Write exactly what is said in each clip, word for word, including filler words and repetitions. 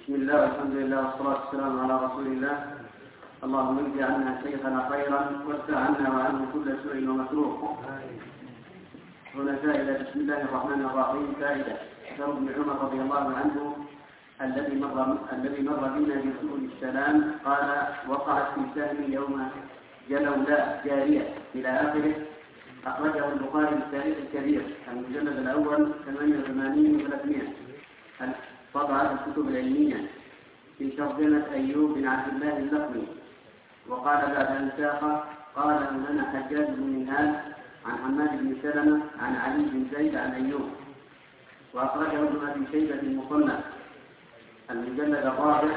بسم الله والحمد لله والصلاة والسلام على رسول الله. اللهم اجزي عنا شيخنا خيرا وادفع عنا وعنه كل سوء ومكروه. هنا فائدة. بسم الله الرحمن الرحيم. فائدة. ذكر ابن عمر رضي الله عنه الذي مر الذي مر بنا بسوء السلام قال: وقعت في سهمي يوم جلولاء جارية إلى آخره. أخرجه البخاري في التاريخ الكبير المجلد الأول ثمانية وثمانين وثلاثمائة طبعة الكتب العلمية في ترجمة أيوب بن عبد الله اللقمي. وقال بعد أن ساق: قال لنا حجاج بن منهال عن حماد بن سلمة عن علي بن زيد عن أيوب. وأخرجه ابن أبي شيبة المصنف المجلد الرابع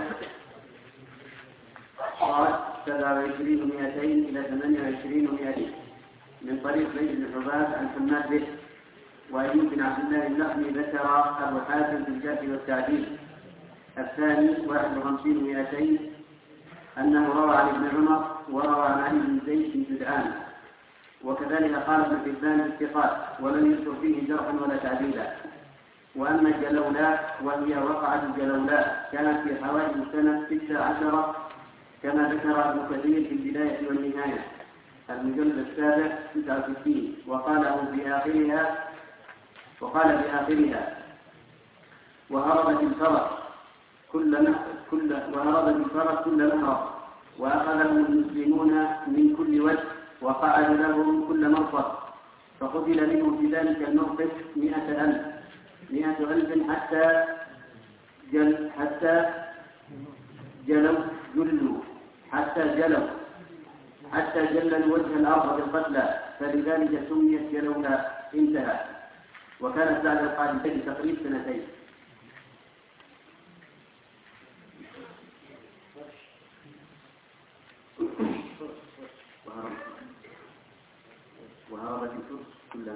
قال سبعة وعشرين ومئتين إلى ثمانية وعشرين ومئتين من طريق زيد بن حباب عن حماد به. وأيوب بن عبد الله اللقمي ذكر أبو حاتم في الجرح والتعديل. الثاني واحد وخمسين ومئتين أنه روى عن ابن عمر وروى عن علي بن زيد بن جدعان. وكذلك قال ابن حبان في الثقات ولم يذكر فيه جرحا ولا تعديلا. وأما الجلولاء وهي وقعت الجلولاء كانت في حوالي سنة ستة عشر كما ذكر ابن كثير في البداية والنهاية المجلد السابع تسعة وستين. وقاله في آخرها وقال في آخرها وهربت الفرس كل كل وهربت الفرس كل نهر وأخذهم المسلمون من كل وجه وقعد لهم كل مرصد فقتل منهم في ذلك الموقف مئة ألف مئة ألف حتى جل حتى جلوا جلوا حتى جلوا حتى جلوا وجه الأرض بالقتلى فلذلك سميت جلولاء. انتهى. وكانت بعد القادسية تقريب سنتين. وهربت الفرس كلها.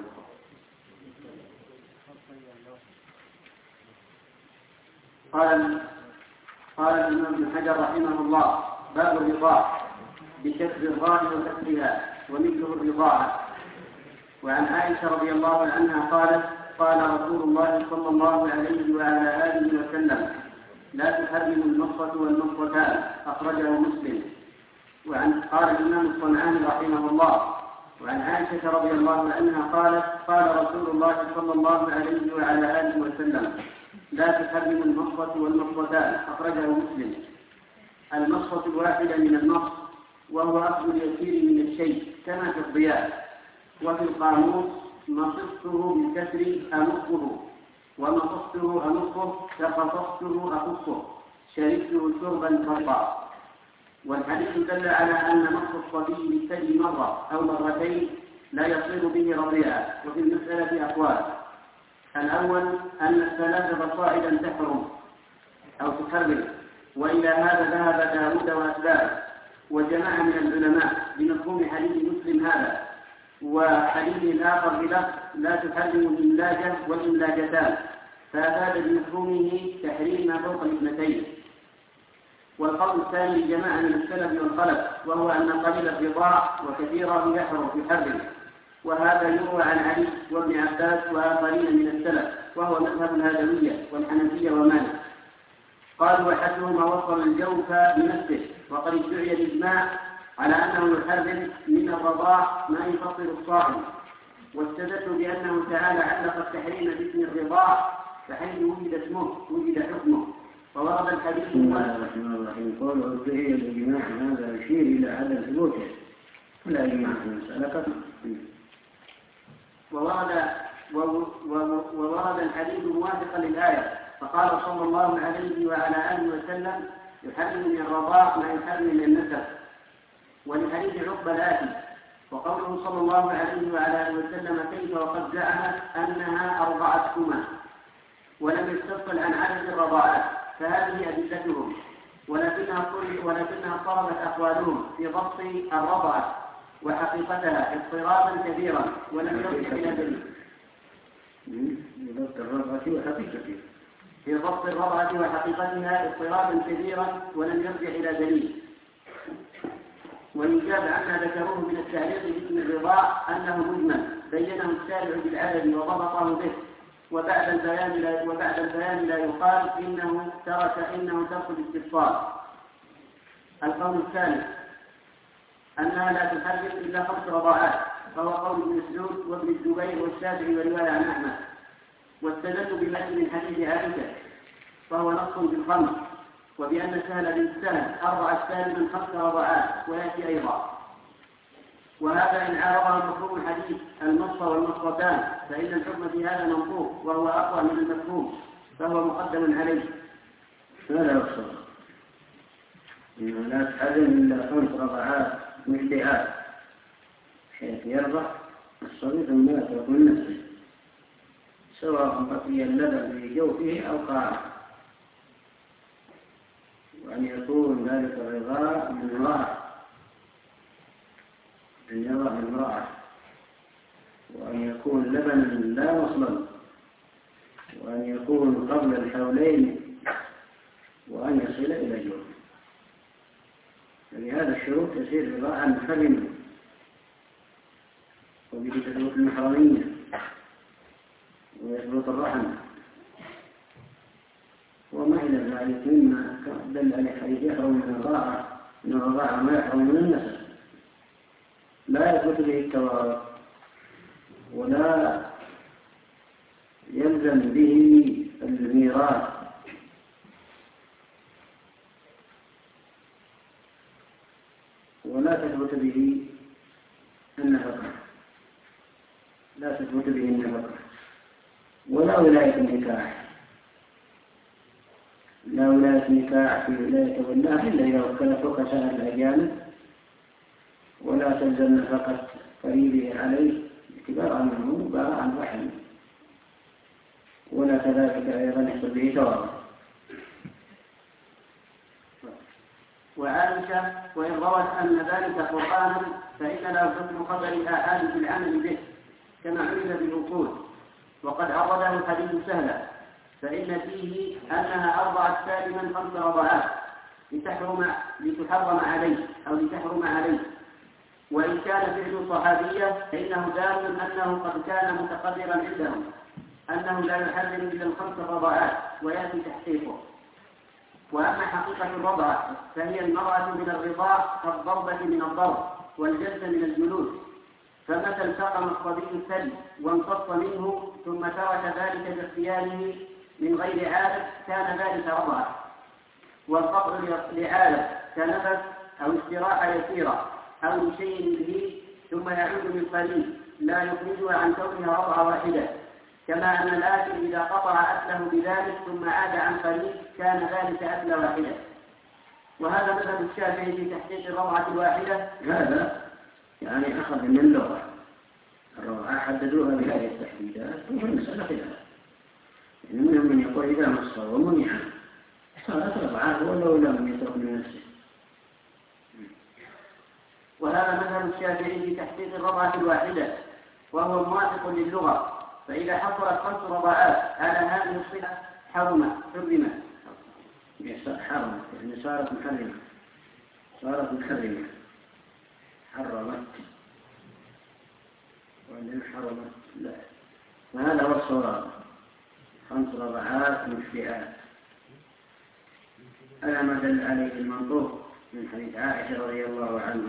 قال قال الإمام ابن حجر رحمه الله: باب الرضاعة بكسر الراء وكسرها ومثله الرضاعة. وعن عائشة رضي الله عنها قالت: قال رسول الله صلى الله عليه وعلى آله وسلم: لا تحرم النصة والنصتان. أخرجه مسلم. وعن قال الإمام الصنعاني رحمه الله: وعن عائشة رضي الله عنها قالت: قال رسول الله صلى الله عليه وعلى آله وسلم: لا تحرم النصة والنصتان. أخرجه مسلم. النصة الواحدة من النص وهو أخذ اليسير من الشيء كما في الضياء. وفي القاموس نصصته بالكسر أنصه ونصصته أنصه فقصصته أخصه شربته شربا فرقا. والحديث دل على أن نص الصبي بالثدي مرة أو مرتين لا يصير به رضيعا. وفي المسألة أقوال: الأول أن الثلاثة صاعدا تحرم أو تحرم، وإلى هذا ذهب داود وأتباعه وجماعة من العلماء بمفهوم حديث مسلم هذا. وحديث الآخر بلفظ لا تحرم الإملاجة والإملاجتان، فأفاد بمفهومه تحريم ما فوق الاثنتين. والقول الثاني لجماعة من السلف والخلف وهو أن قليل الرضاع وكثيره يحرم يحرم. وهذا يروى عن علي وابن عباس وآخرين من السلف وهو مذهب الهادوية والحنفية ومالك. قالوا: وحدهما وصل الجوف بنفسه. وقد ادعي الإجماع على أنه يحرم من الرضاع ما يفطر الصائم، واستدلوا بأنه تعالى علق التحريم باسم الرضاع فحيث وجد اسمه وجد حكمه. وورد الحديث بسم الله الرحمن الرحيم. قوله ادعي الإجماع هذا يشير إلى عدم ثبوته ولا إجماع في المسألة. وورد وورد الحديث موافقا للآية فقال صلى الله عليه وعلى آله وسلم: يحرم من الرضاع ما يحرم من النسب. ولحديث عقبة الآتي وقوله صلى الله عليه وعلى آله وسلم: كيف وقد زعمت أنها أرضعتكما ولم يستفصل عن عدد الرضاعات، فهذه أدلتهم. ولكنها ولكنها صارت أقوالهم في ضبط الرضعة وحقيقتها اضطرابا كبيرا ولم يرجع إلى دليل. في ضبط الرضعة وحقيقتها في ضبط الرضعة وحقيقتها اضطرابا كبيرا ولم يرجع إلى دليل. ويجاب عما ذكروه من التعليق باسم الرضاع أنه مجمل بينه الشارع بالعدد وضبطه به، وبعد البيان لا وبعد البيان لا يقال إنه ترك إنه ترك الاستفصال. القول الثالث أنها لا تحرم إلا خمس رضاعات، فهو قول ابن مسعود وابن الزبير والشافعي ورواية عن أحمد، واستدلوا بما من حديث عائشة فهو نص بالخمس، وبأن سهل بن سهل أرضعت سالما خمس رضاعات ويأتي أيضا. وهذا إن عارضه مفهوم الحديث المص والمصتان فإن الحكم في هذا منطوق وهو أقوى من المفهوم فهو مقدم عليه. هذا يقصد إنه لا تحرم إلا خمس رضعات مجدئات حيث يرضع الصغير ثم يترك من نفسه سواء بقي اللبن في جوفه أو قاعه، وأن يكون ذلك الرضاع من امرأة أن يرضع من امرأة، وأن يكون لبنا لا مصلا، وأن يكون قبل الحولين، وأن يصل إلى جوف. فلهذا الشروط تسير رضاعا محرما، وبه تثبت المحرمية ويثبت الرحم وما إلى ذلك مما دل عليه حديث يحرم من الرضاعة من الرضاعة ما يحرم من النسب، لا يثبت به التوارث ولا يلزم به الميراث، ولا تثبت به النفقة لا تثبت به النفقة ولا ولاية النكاح، لا ولاية النكاح في ولاية والله إلا إذا وكل فوق سائر الأجانب، ولا تلزم نفقة قريبه عليه اعتبارا منه باع عن رحمه، ولا كذلك أيضا يحصل به توارث. وعائشة وإن روت أن ذلك قرآنا فإن لا حكم خبر الآحاد في العمل به كما عرف بالوقود، وقد عرضه الحديث سهلا فإن فيه أنها أرضعت سالما خمس رضعات لتحرم لتحرم عليه أو لتحرم عليه، وإن كان فعل صحابية فإنه دال أنه قد كان متقررا عندهم أنه لا يحرم إلا الخمس رضعات ويأتي تحقيقه. وأما حقيقة الرضعة فهي المرأة من الرضاع كالضربة من الضرب والجلد من الجلوس، فمتى التقم الصبي الثلج وانقص منه ثم ترك ذلك باختياره من غير عادة كان ذلك رضعة، والقطع لعادة كنفس أو استراحة يسيرة أو لشيء به ثم يعود من قليل لا يخرجها عن كونها رضعة واحدة، كما أن الآكل إذا قطع أكله بذلك ثم عاد عن قليل كان ذلك أكل واحدة. وهذا مذهب الشافعي في تحقيق الرضعة الواحدة. هذا يعني أخذ من اللغة الرضعة حددوها بهذه التحديدات وفي المسألة خلاف، يعني منهم من يقول إذا مصر ومنع صارت رضعة ولو لم يترك من نفسه. وهذا مذهب الشافعي في تحقيق الرضعة الواحدة وهو موافق للغة، فإذا حصلت خمس رضعات على هذه الصفة حرمت حرمت حرمت يعني صارت محرمة صارت محرمة حرمت وعندنا حرمت لا، وهذا هو الصواب، خمس رضعات مشفئات على ما دل عليه المنطوق من حديث عائشة رضي الله عنها،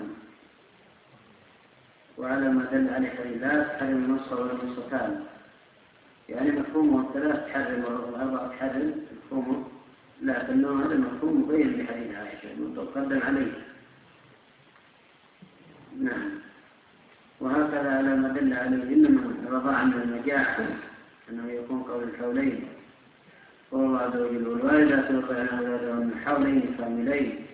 وعلى ما دل عليه حديث لا تحرم النص ولا النصتان، يعني مفهومه الثلاث تحرم والأربعة تحرم مفهومه، لكنه هذا المفهوم مبين بحديث عائشة متقدم عليه. نعم. وهكذا على ما دل عليه إنما رضاع من المجاعة أنه يكون قول الحولين، والله عز وجل والوالدات يرضعن أولادهن حولين كاملين،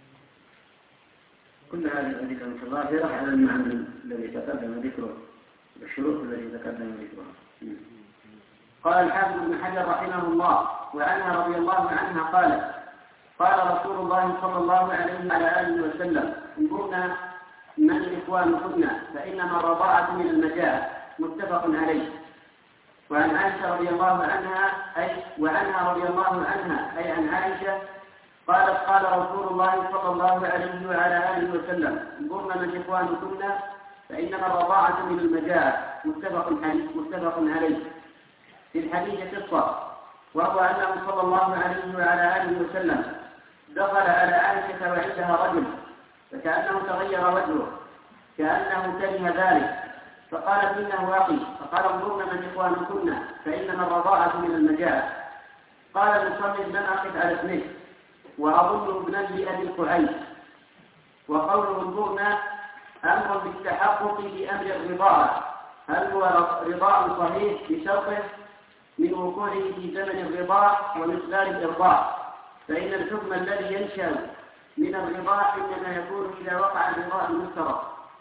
كل هذه الأدلة متظاهرة على المعنى الذي تقدم ذكره والشروط التي تقدم ذكرها. قال الحافظ ابن حجر رحمه الله وعنها رضي الله عنها قالت قال رسول الله صلى الله عليه وعلى آله وسلم انظرنا من الإخوان كنا فإنما الرضاعة من المجاعة متفق عليه. وعن عائشة رضي الله عنها أي وعنها رضي الله عنها أي عن عائشة قالت قال رسول الله صلى الله عليه وعلى آله وسلم انظرنا من الإخوان كنا فإنما الرضاعة من المجاعة متفق عليه. في الحديث قصة، وهو أنه صلى الله عليه وعلى آله وسلم دخل على عائشة وعندها رجل فكأنه تغير وجهه كأنه كره ذلك، فقالت إنه أخي، فقال انظرن من إخوانكن فإنما الرضاعة من المجاعة. قال المصنف لم أقف على اسمه وأظنه ابنا لأبي قحيف. وقوله انظرنا أمر بالتحقق بأمر الرضاعة، هل هو رضاع صحيح بشرطه من وقوعه في زمن الرضاع ومقدار الإرضاع، فإن الحكم الذي ينشأ من الرضاع إنما يكون إذا وقع الرضاع المفترض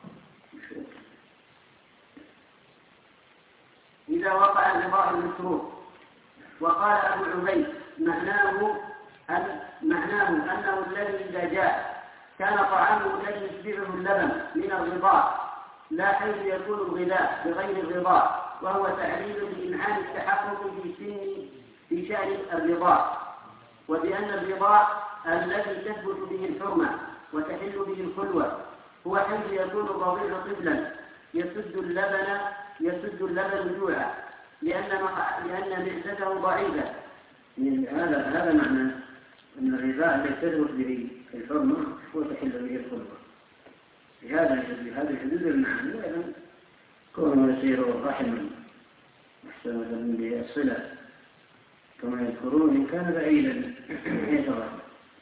إذا وقع الرضاع المشروط. وقال أبو عبيد معناه أن معناه أنه الذي إذا جاء كان طعامه الذي يشبعه اللبن من الرضاع، لا حيث يكون الغذاء بغير الرضاع، وهو تعليل بإمعان التحقق في سن في شأن الرضاع، وبأن الرضاع الذي تثبت به الحرمة وتحل به الخلوة هو حيث يكون الرضيع طفلا يسد اللبن يسد اللبن جوعا لأن لأن معدته ضعيفة. هذا هذا معنى أن الرضاع الذي تثبت به الحرمة هو تحل به الخلوة. بهذا بهذا الحدود المعنى وأيضا كونه يصير رحما محسنة به الصلة كما يذكرون إن كان بعيدا يترحم،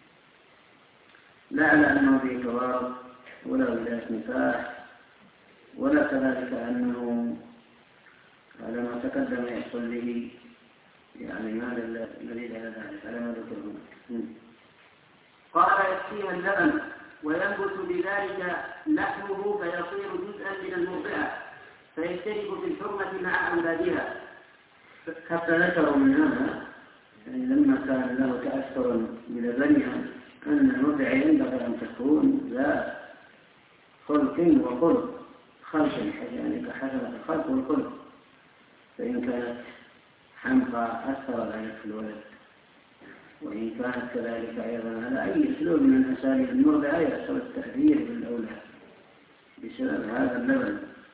لا على أنه به توارث ولا ولاية نكاح، ولا كذلك أنه على ما تقدم يحصل به يعني ماذا الذي على ذلك على ما ذكرنا. قال يكفيها اللبن وينبت بذلك لحمه فيصير جزءا من المرضعة فيشترك في الحرمة مع أولادها. حتى ذكروا من هذا يعني لما كان له تأثر بلبنها أن المرضعة ينبغي أن تكون ذات خلق وخلق خلق يعني كحسنة الخلق والخلق، فإن كانت حمقى أثر ذلك في الولد، وإن كانت كذلك أيضا على أي أسلوب من أساليب المرضعة يحصل التأثير بالأولاد بسبب هذا اللبن،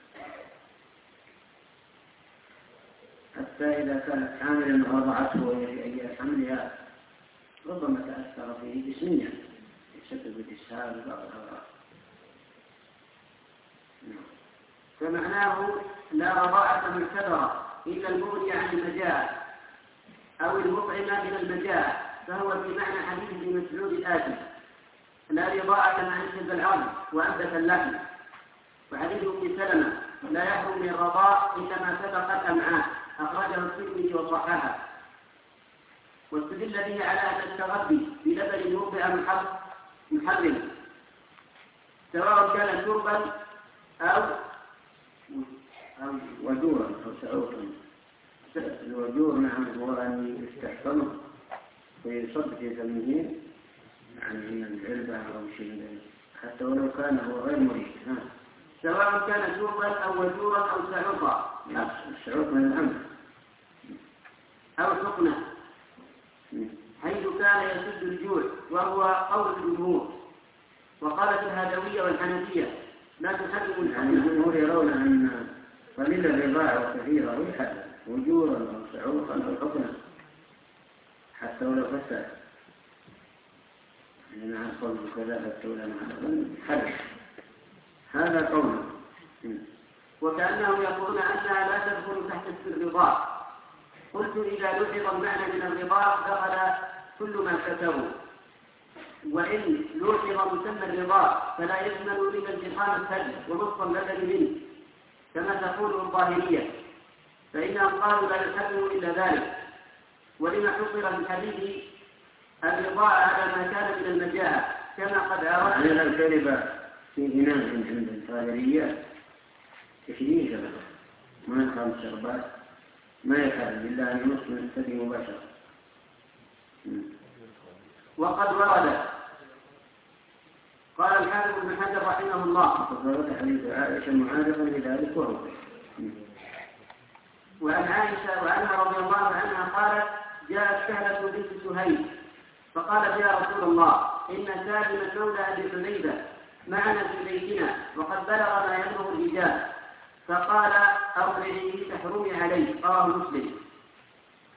حتى إذا كانت حاملا ووضعته وهي في أيام حملها ربما تأثر فيه جسميا يسبب الإسهال وبعض الأمراض. فمعناه لا رضاعة معتبرة إلا المغني عن المجاعة أو المطعم من المجاعة، فهو في معنى حديث ابن مسعود الآتي لا رضاعة مع انتهى العظم وأنبت اللحم. وحديث ابن سلمة لا يحرم من الرضاع إلا ما سبقت أمعاء، أخرجه الترمذي وصححه. واستدل به على أن التغذي بلبن موضع محرم سواء كان شربا أو أو وجورا أو سعوطا. الوجور نعم هو أن يستحسنه ويصب في فمه يعني من العلبة أو شيء حتى ولو كان هو غير مريض، سواء كان شربا أو وجورا أو سعوطا. السعوط من الأمر أو حقنة حيث كان يسد الجوع، وهو قول الجمهور. وقالت الهدوية والحنفية لا تحرم الحقنة. يعني الجمهور يرون أن قليل الرضاعة وكثيرا يحرم وجورا أو سعوطا أو حقنة حتى ولو فسد. يعني مع القول كذا فتولى مع حرم. هذا قول. وكأنهم يقولون أنها لا تدخل تحت الرضاع. قلت إذا لحظ المعنى من الرضاع دخل كل ما كتبوا، وإن لحظ مسمى الرضاع فلا يشمل إلا انتقام الثلج ومص اللبن منه كما تقول الظاهرية، فإنهم قالوا لا يحرم إلا ذلك. ولما حصل من حديث الرضاع على ما كان من المجاعة كما قد عرفنا. يعني الكذب في إناء عند الظاهرية تشريك ما يقام الشربات ما يفعل بالله أن يمص من الثدي مباشرة. وقد ورد قال الحافظ ابن حجر رحمه الله وقد ورد حديث عائشة معارضا لذلك وهو وعن عائشة وعنها رضي الله عنها قالت جاءت سهلة بنت سهيل فقالت يا رسول الله إن سالم مولى أبي حميدة معنا في بيتنا وقد بلغ ما يبلغ الرجال، فقال أرضعيه تحرمي عليه، رواه مسلم.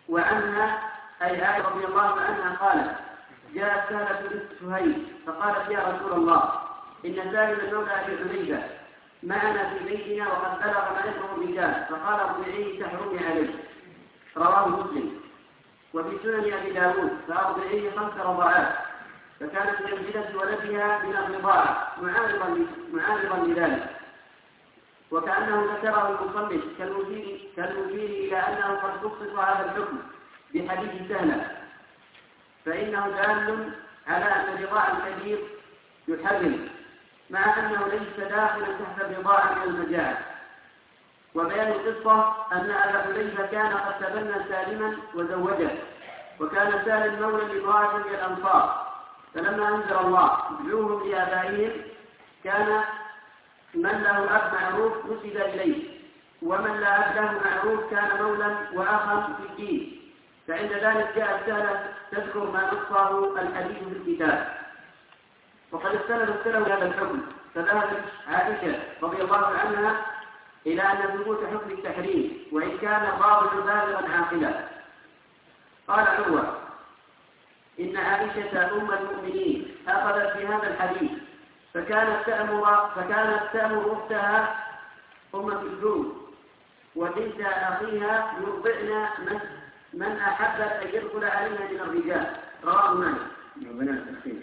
وعنها أي عائشة رضي الله عنها قالت: جاءت سهلة بنت سهيل فقالت: يا رسول الله، إن سالم مولى أبي حذيفة معنا في بيتنا وقد بلغ ما يكره الرجال، فقال: ارضعيه تحرمي عليه. رواه مسلم. وفي سنن أبي داود: فأرضعيه خمس رضعات، فكانت تنزلت ولدها من الرضاعة معارضا معارضا لذلك، وكأنه ذكره المصنف كالمشير كالمشير إلى أنه قد خصص هذا الحكم بحديث سهلة، فإنه دال على أن الرضاع الكبير يحرم، مع أنه ليس داخلا تحت الرضاعة من المجاعة. وبيان القصة أن أبا حذيفة كان قد تبنى سالما وزوجه، وكان سالم مولى لامرأة من الأنصار، فلما أنزل الله: ادعوهم لآبائهم، كان من له أب معروف نسب إليه، ومن لا أب له معروف كان مولا وأخا في الدين. فعند ذلك جاءت سهلة تذكر ما نصه الحديث في الكتاب. وقد استند السلف هذا الحكم، فذهبت عائشة رضي الله عنها إلى أن ثبوت حكم التحريم، وإن كان الرابط بالغا عاقلا. قال عروة: إن عائشة أم المؤمنين أخذت بهذا الحديث، فكانت تأمر فكانت تأمر أختها أم كلثوم وبنت أخيها يرضعن من من أحبت أن يدخل عليها من الرجال. رواه مالك. وبنات أخيها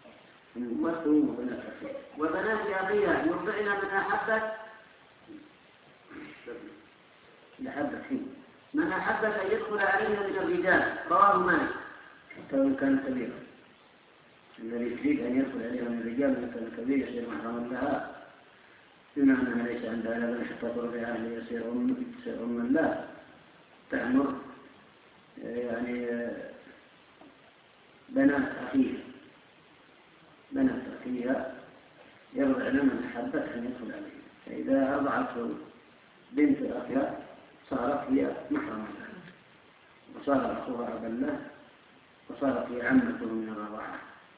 وبنات أخيها يرضعن من أحبت من أحبت أن يدخل عليها من الرجال. رواه مالك. حتى وإن كان كبيرا، الذي يريد أن يدخل عليها من الرجال من كان كبير يصير محرما لها، بما أنها ليس عندها لبن حتى ترضعها ليصير أما لا تأمر يعني بنات أخيها بنات أخيها يرضعن من أحبت أن يدخل عليها، فإذا أرضعته بنت أخيها صارت هي محرما لها، وصار أخوها أبا له، وصارت هي عمته من الرضاعة.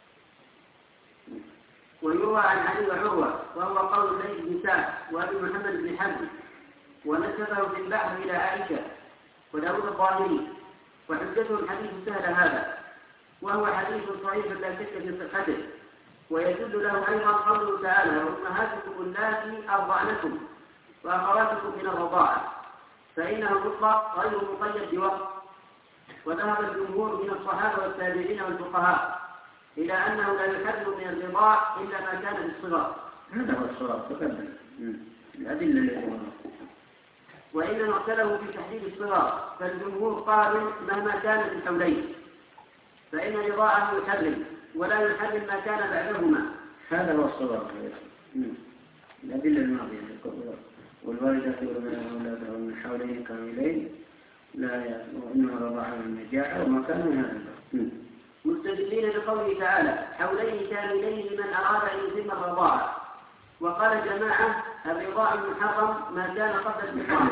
ويروى عن علي وعروة، وهو قول الليث بن سعد وأبي محمد بن حنبل، ونسبه في البحر إلى عائشة وداود الظاهري، وحجته الحديث سهل هذا، وهو حديث صحيح لا شك في صحته. ويدل له أيضا قوله تعالى: وأمهاتكم اللاتي أرضعنكم وأخواتكم من الرضاعة، فإنه مطلق غير مقيد بوقت. وذهب الجمهور من الصحابة والتابعين والفقهاء إلى أنه لا يحرم من الرضاع إلا ما كان بالصغر. هذا هو الصواب تقدم الأدلة اللي وإنما اختلفوا في تحديد الصغر، فالجمهور قالوا مهما كان في الحولين، فإن رضاعه يحرم ولا يحرم ما كان بعدهما. هذا هو الصواب. الأدلة الماضية والوالدات يرضعن أولادهن من حولين كاملين لا إنما رضاعها من النجاعة وما كان من هذا، مستدلين بقوله تعالى: حولين كاملين لمن أراد أن يتم الرضاعة. وقال جماعة: الرضاع المحرم ما كان قبل الفطام.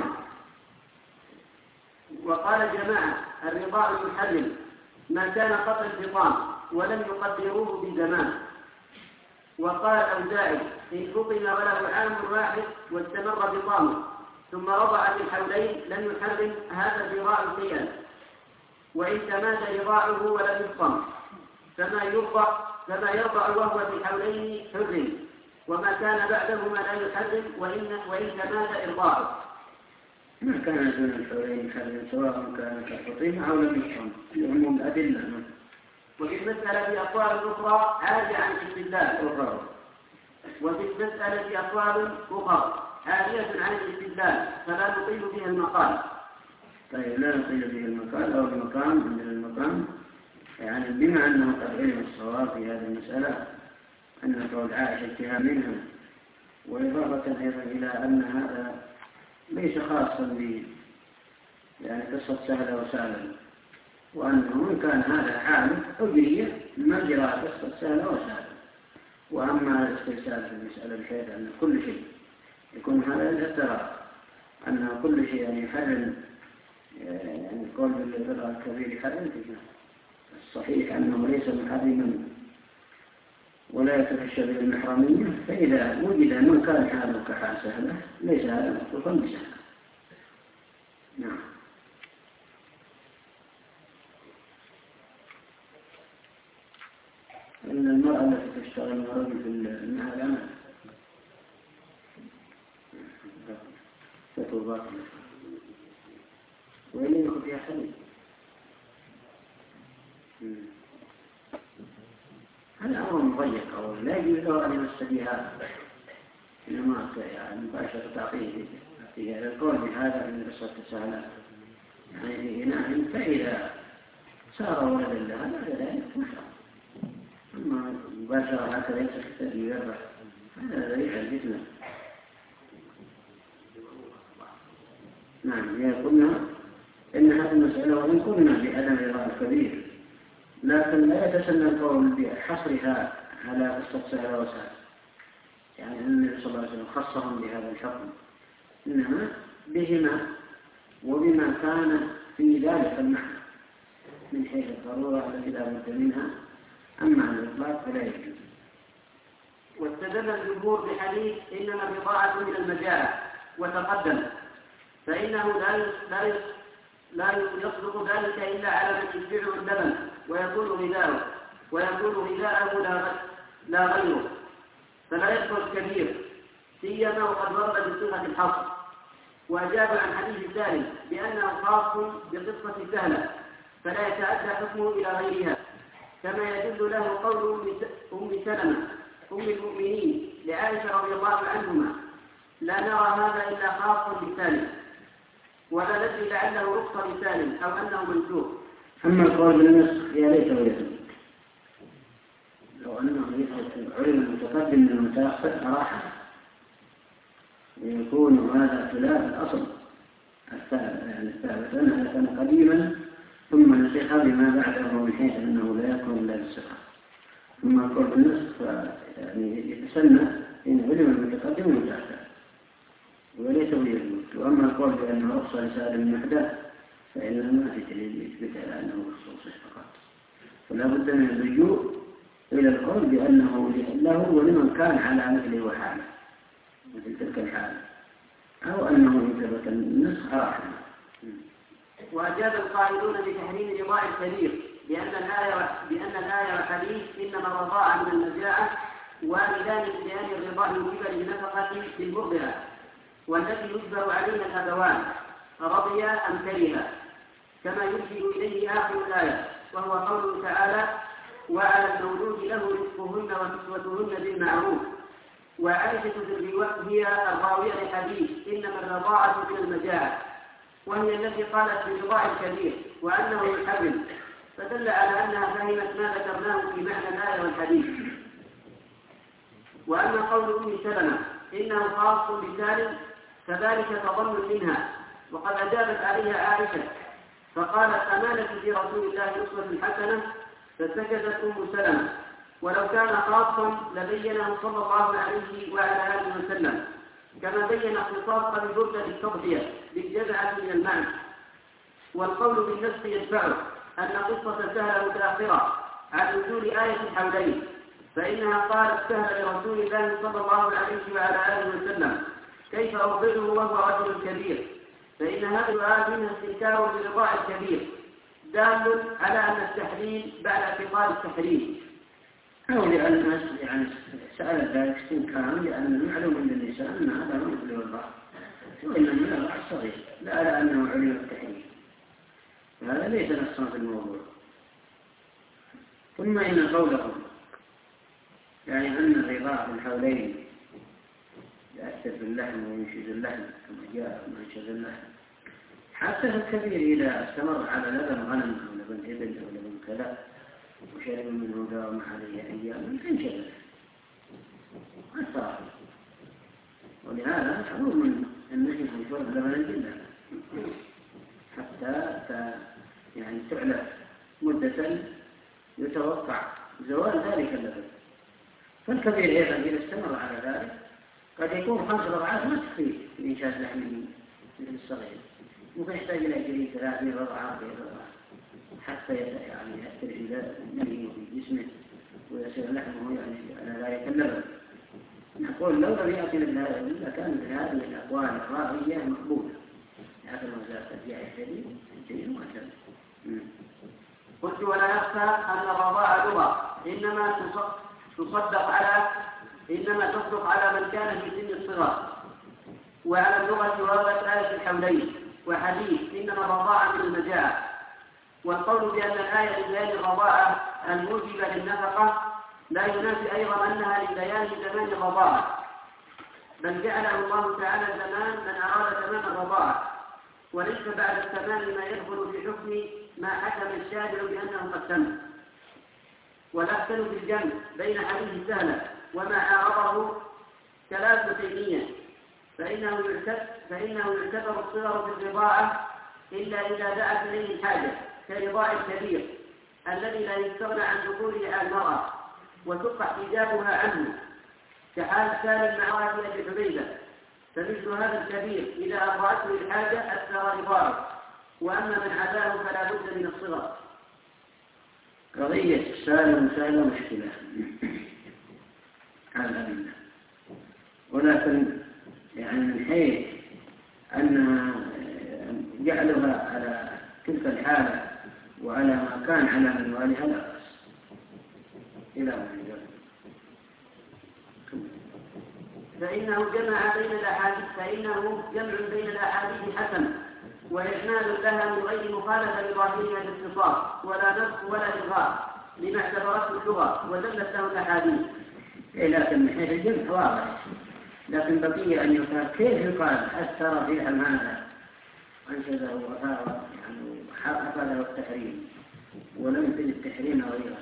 وقال جماعة: الرضاع المحرم ما كان قبل الفطام ولم يقدروه بزمان. وقال الأوزاعي: إن فطم وله عام واحد واستمر فطامه ثم رضع في الحولين لم يحرم هذا الرضاع شيئا، وإن تمادى رضاعه ولم يفطم فما يرضع فما يرضع وهو في الحولين حرم، وما كان بعدهما لا يحرم وإن وإن تمادى إرضاعه. ما كان دون الحولين يحرم سواء كان كالفطيم أو لم يفطم، لهم الأدلة. وفي المسألة أقوال أخرى عالية عن الاستدلال، وفي المسألة أقوال أخرى عالية عن الاستدلال، فلا نطيل بها المقال. طيب لا نطيل به المقال أو المقام عندنا المقام، يعني بما أنه قد علم الصواب في هذه المسألة أن قول عائشة اتهى منها، وإضافة أيضا إلى أن هذا ليس خاصا ب يعني قصة سهلة وسهلة، وأنه إن كان هذا حامل حجية مجرى قصة سهلة وسهلة. وأما الاسترسال في المسألة بحيث أن كل شيء يكون هذا الاعتراف أن كل شيء يعني يحرم، يعني قول بالرضا الكبير يحرم، الصحيح أنه ليس محرما ولا يتفشى بالمحرمية، فإذا وجد أنه كان حاله كحال سهلة ليس هذا مطلوبا بسهلة. نعم. من المرأة التي تشتغل مع رجل في المعهد العمل فتوى باطلة وإن يكون فيها حديث. هذا أمر مضيق أو لا يجوز له أن يمس بها إنما يعني مباشرة تعطيه فيها القول بهذا من قصة السهلة يعني في إناء فإذا صار ولدا لها بعد ذلك محرم. أما مباشرة هكذا يمسك الثدي ويربح هذا ذريع الفتنة. نعم يقولنا إن هذه المسألة وإن كنا بعدم رضا الكبير لكن لا يتسنى القول بحصرها على قصة سهلة وسهل يعني أن النبي صلى الله عليه وسلم خصهم بهذا الحكم إنما بهما وبما كان في ذلك المعنى من حيث الضرورة التي لا بد منها. أما عن الإطلاق فلا يجوز. واستدل الجمهور بحديث إنما البضاعة من المجاعة وتقدم فإنه لا لا يصدق ذلك إلا على من يشبعه اللبن ويكون غذاؤه ويكون غذاءه لا غيره فلا يدخل الكبير سيما وقد ورد بصيغة الحصر. وأجاب عن حديث سالم بأنه خاص بقصة سهلة فلا يتعدى حكمه إلى غيرها كما يدل له قول أم سلمة أم المؤمنين لعائشة رضي الله عنهما لا نرى هذا إلا خاصا بسالم ولا ندري لعله رخص بسالم أو أنه منسوخ. أما القول بالنسخ يا ليته يثبت لو أنه يثبت علم المتقدم من المتأخر أراحه ويكون هذا خلاف الأصل الثابت أنه كان قديما ثم نسخ بما بعده من حيث أنه لا يكون إلا بالسخاء. ثم القول بالنسخ يعني يتسنى إن علم المتقدم من المتأخر وليس يثبت. وأما القول بأنه رخص لسالم محدث فإنه ما في دليل يثبت على أنه خصوصي فقط فلا بد من اللجوء إلى القول بأنه له ولمن كان على مثله وحاله مثل تلك الحالة أو أنه يثبت النسخ راحل. وأجاب القائلون بتحريم رضاع الكبير بأن الآية بأن الآية والحديث إنما الرضاعة من المجاعة والدان ببيان الرضاع من قبل النفقة بالمرضعة والتي يجبر عليها الأبوان رضيا أم كرها كما يرشد إليه آخر الآية وهو قوله تعالى وعلى المولود له رزقهن وكسوتهن بالمعروف. وعائشة هي الراوية لحديث إنما الرضاعة من المجاعة وهي التي قالت برضاع الكبير وأنه يحرم فدل على أنها فهمت ما ذكرناه في معنى الآية والحديث. وأما قول أم سلمة إنه خاص بسالم فذلك تظن منها وقد أجابت عليها عائشة فقالت أمانة في رسول الله أسوة حسنة فسكتت أم سلمة ولو كان خاصا لبينه صلى الله عليه وعلى آله وسلم كما بين اختصاص ببردة التضحية بالجزعة من المعنى. والقول بالنسخ يدفعه أن قصة سهلة متأخرة عن نزول آية الحولين فإنها قالت سهل لرسول الله صلى الله عليه وعلى آله وسلم كيف أرضعه وهو رجل كبير فإن هذا الآية منها استنكار برضاع الكبير دال على أن التحليل بعد اعتقاد التحريم أو لأن الناس يعني سأل ذلك استنكارا لأن معلوم عند النساء أن هذا ما يخلو الرضاع وإنما من الرضاع الصغير لا على أنه علم التحريم هذا ليس نصا في الموضوع. ثم إن قولهم يعني أن الرضاع بالحولين يأثر باللحم وينشز اللحم كما جاء وينشز اللحم حتى الكبير إذا استمر على لبن غنم أو لبن إبل أو لبن كلاب وشرب منه داوم عليه أيام تنشغل ما صار. ولهذا معلوم من النهي عن شرب لبن الجلة حتى يعني تعلى مدة يتوقع زوال ذلك اللبن. فالكبير أيضا إذا استمر على ذلك قد يكون خمس رضعات ما تكفي لإنشاز لحمه مثل الصغير ممكن يحتاج إلى جري ثلاثين رضعات حتى يعني يأثر إلى نهيه في جسمه ويصير لحمه يعني على ذلك اللبن. نقول لو لم يأتي مثل هذا إلا كان في هذه الأقوال الرائية مقبولة لكن وزارة الجاع الشديد الجديد مؤثر. قلت ولا يخفى أن الرضاع لغة إنما تصدق على إنما تصدق على من كان في سن الصغر. وعلى اللغة وردت آية الحولين وحديث إنما الرضاعة من المجاعة. والقول بأن الآية لبيان الرضاعة الموجبة للنفقة لا ينافي أيضا أنها لبيان زمان الرضاعة، بل جعله الله تعالى زمان من أراد تمام الرضاعة، وليس بعد التمام ما يدخل في حكم ما حكم الشارع بأنه قد تم. والأحسن في الجمع بين حديث سهلة وما عارضه كلام تيمية، فإنه يعتبر فإنه يعتبر الصغر في الرضاعة إلا إذا دعت إليه الحاجة كرضاع الكبير الذي لا يستغنى عن دخوله على المرأة وتقع حجابها عنه، كحال سالم مع امرأة أبي حبيبة. فمثل هذا الكبير إذا أرضعته الحاجة أكثر رضاعه، وأما من عداه فلا بد من الصغر. قضية سالم سالم مشكلة على الأدلة، ولكن يعني من حيث أن جعلها على تلك الحالة وعلى ما كان على منوالها لا بأس إلى من ذلك. فإنه جمع بين الأحاديث فإنه جمع بين الأحاديث حسن وإجمال لها من غير مخالفة لظاهرها باختصاص ولا نص ولا إلغاء لما اعتبرته اللغة ودلت له الأحاديث. لكن من حيث الجمع واضح، لكن بقي أن يقال كيف يقال أثر فيها المعنى أنشده وأثار يعني أفاده التحريم ولم يفد التحريم غيره.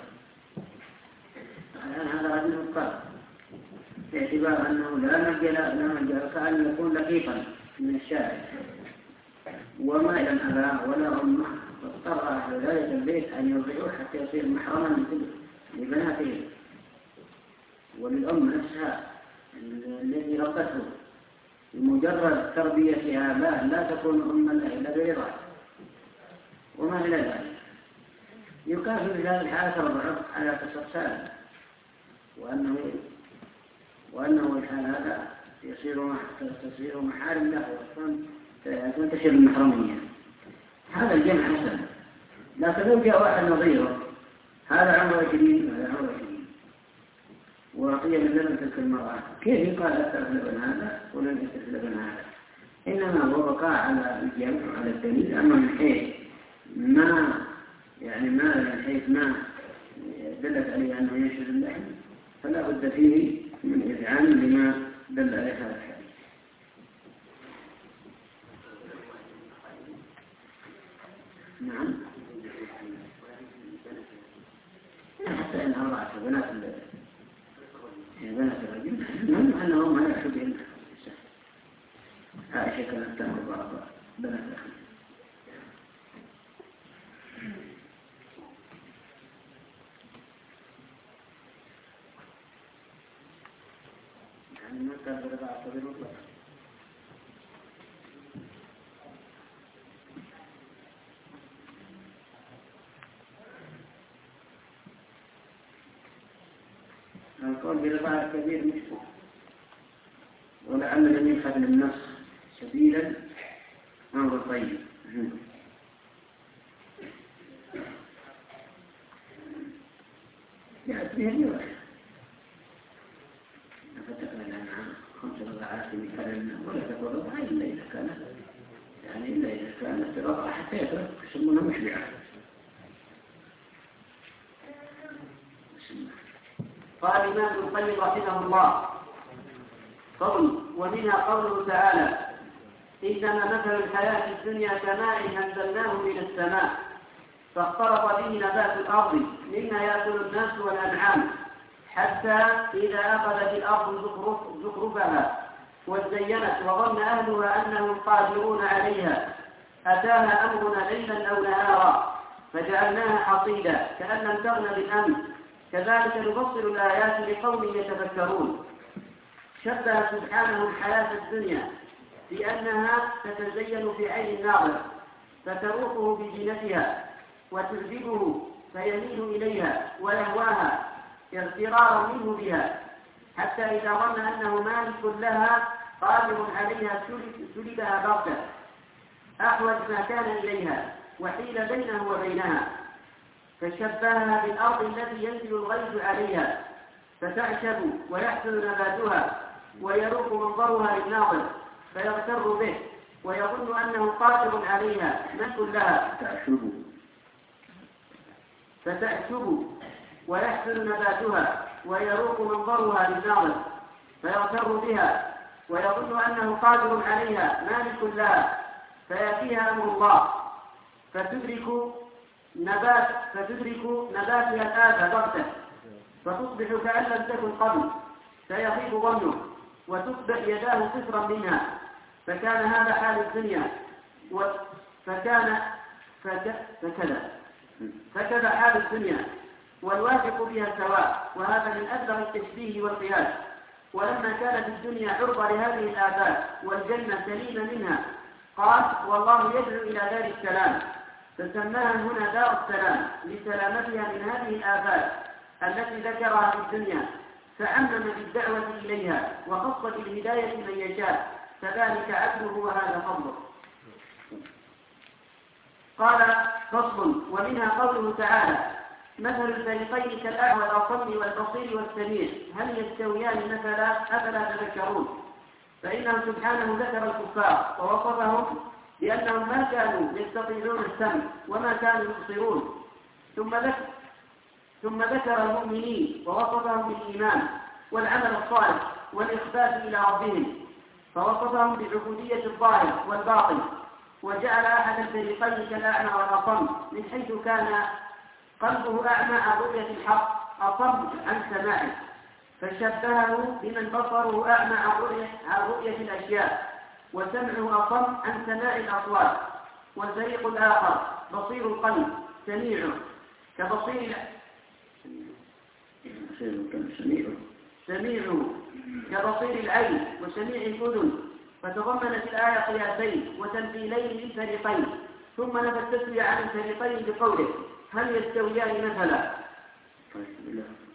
الآن هذا رجل القلب باعتبار أنه لا مجال لا مجال كأن يكون لقيطا من الشارع وما لم أباه ولا أمه، واضطر أهل ذلك البيت أن يرضعوه حتى يصير محرما لبناته وللأم نفسها الذي ربته. بمجرد تربيتها لا لا تكون أما له إلا برضاه وما إلى ذلك. يكافئ بهذه الحالة الرضع على قصة سالم، وأنه وأنه الحال هذا يصير تصير محارم له وتنتشر المحرمية. هذا الجمع حسن، لكن لو جاء واحد نظيره هذا عمره عشرين وهذا عمره عشرين وأعطي من لبن تلك المرأة، كيف يقال أكثر في لبن هذا ولم يكثر في لبن هذا؟ إنما هو بقاء على الجمع على الدليل. أما من حيث ما يعني ما من حيث ما دلت عليه أنه ينشر اللحم فلا بد فيه من إذعان لما دل عليه هذا الحديث. نعم، حتى إن أرضعت بنات بنات الرجل المهم أنهم ما يحب إلا عائشة كانت تأخذ بعض بنات الأخير. يعني ما كان برضاعة صغير مطلق. القول برضاعة الكبير مشكل، ولعل لم يخذ للنص سبيلا أمر طيب. جاءت به الرواية فتقبل عنها خمس رضعات مثلا ولا تقول رضعة إلا إذا كانت يعني إلا إذا كانت رضعة حتى يترك يسمونها مشبعة. قال الإمام ابن القيم رحمه الله قول ومنها قوله تعالى إنما مثل الحياة الدنيا كماء أنزلناه من السماء فاختلط به نبات الأرض مما يأكل الناس والأنعام حتى إذا أخذت الأرض زخرفها وزينت وظن أهلها أنهم قادرون عليها أتاها أمرنا ليلا أو نهارا فجعلناها حصيدا كأن لم تغن بالأمس كذلك نفصل الآيات لقوم يتفكرون. شبه سبحانه الحياة الدنيا بأنها تتزين في عين الناظر فتروقه بزينتها وتجذبه فيميل إليها ويهواها اغترارا منه بها حتى إذا ظن أنه مالك لها قادر عليها سلبها بغتة أحوج ما كان إليها وحيل بينه وبينها فشبهها بالأرض التي ينزل الغيث عليها فتعشب ويحسن نباتها ويروق منظرها للناظر فيغتر به ويظن أنه قادر عليها ملك لها تعشب فتعشب ويحسن نباتها ويروق منظرها للناظر فيغتر بها ويظن أنه قادر عليها مالك لها فيأتيها أمر الله فتدرك نبات فتدرك نباتها الآفة بغتة فتصبح كأن لم تكن قبل فيغيب ظنه وتصبح يداه صفرا منها فكان هذا حال الدنيا فكان فك... فكذا فكذا حال الدنيا والواثق بها سواء وهذا من أبلغ التشبيه والقياس ولما كانت الدنيا عرضة لهذه الآفات والجنة سليمة منها قال والله يدعو إلى دار السلام فسماها هنا دار السلام لسلامتها من هذه الآفات التي ذكرها في الدنيا فعمم بالدعوة إليها وخص بالهداية من يشاء فذلك عدله وهذا فضله. قال فصل ومنها قوله تعالى مثل الفريقين كالأعمى والأصم والبصير والسميع هل يستويان مثلا أفلا تذكرون فإنه سبحانه ذكر الكفار ووصفهم بأنهم ما كانوا يستطيعون السمع وما كانوا يبصرون ثم ذكر ثم ذكر المؤمنين ووصفهم بالإيمان والعمل الصالح والإخبات إلى ربهم فوصفهم بعبودية الظاهر والباطن وجعل أحد الفريقين كالأعمى والأصم من حيث كان قلبه أعمى عن رؤية الحق أصم عن سماعه فشبهه بمن بصره أعمى عن رؤية, عن رؤية الأشياء وسمعه أصم عن سماع الأصوات والفريق الآخر بصير القلب سميعه كبصير سميعه كبصير العين وسميع الأذن فتضمنت الآية قياسين وتمثيلين للفريقين ثم نفى التسوية عن الفريقين بقوله هل يستويان مثلا